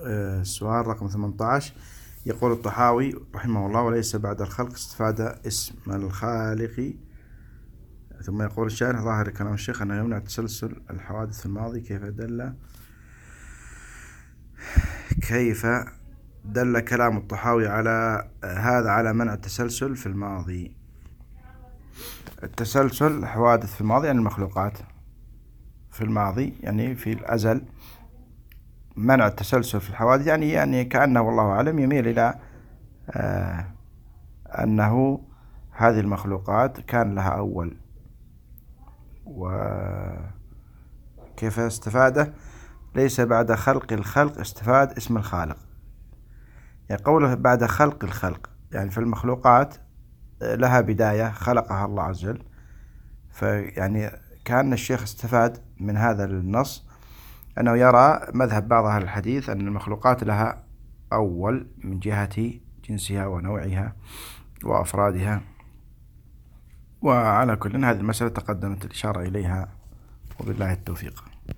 السؤال رقم 18. يقول الطحاوي رحمه الله: وليس بعد الخلق استفاد اسم الخالق. ثم يقول الشارح: ظاهر كلام الشيخ أنه يمنع تسلسل الحوادث في الماضي. كيف دل كلام الطحاوي على هذا على منع التسلسل في الماضي؟ التسلسل الحوادث في الماضي يعني المخلوقات في الماضي، يعني في الأزل. منع التسلسل في الحوادث يعني كأنه والله أعلم يميل إلى أنه هذه المخلوقات كان لها أول. وكيف استفاده؟ ليس بعد خلق الخلق استفاد اسم الخالق. يعني قوله بعد خلق الخلق يعني في المخلوقات لها بداية خلقها الله عز وجل، فيعني كأن الشيخ استفاد من هذا النص أنه يرى مذهب بعض أهل الحديث أن المخلوقات لها أول من جهة جنسها ونوعها وأفرادها. وعلى كل هذه المسألة تقدمت الإشارة إليها، وبالله التوفيق.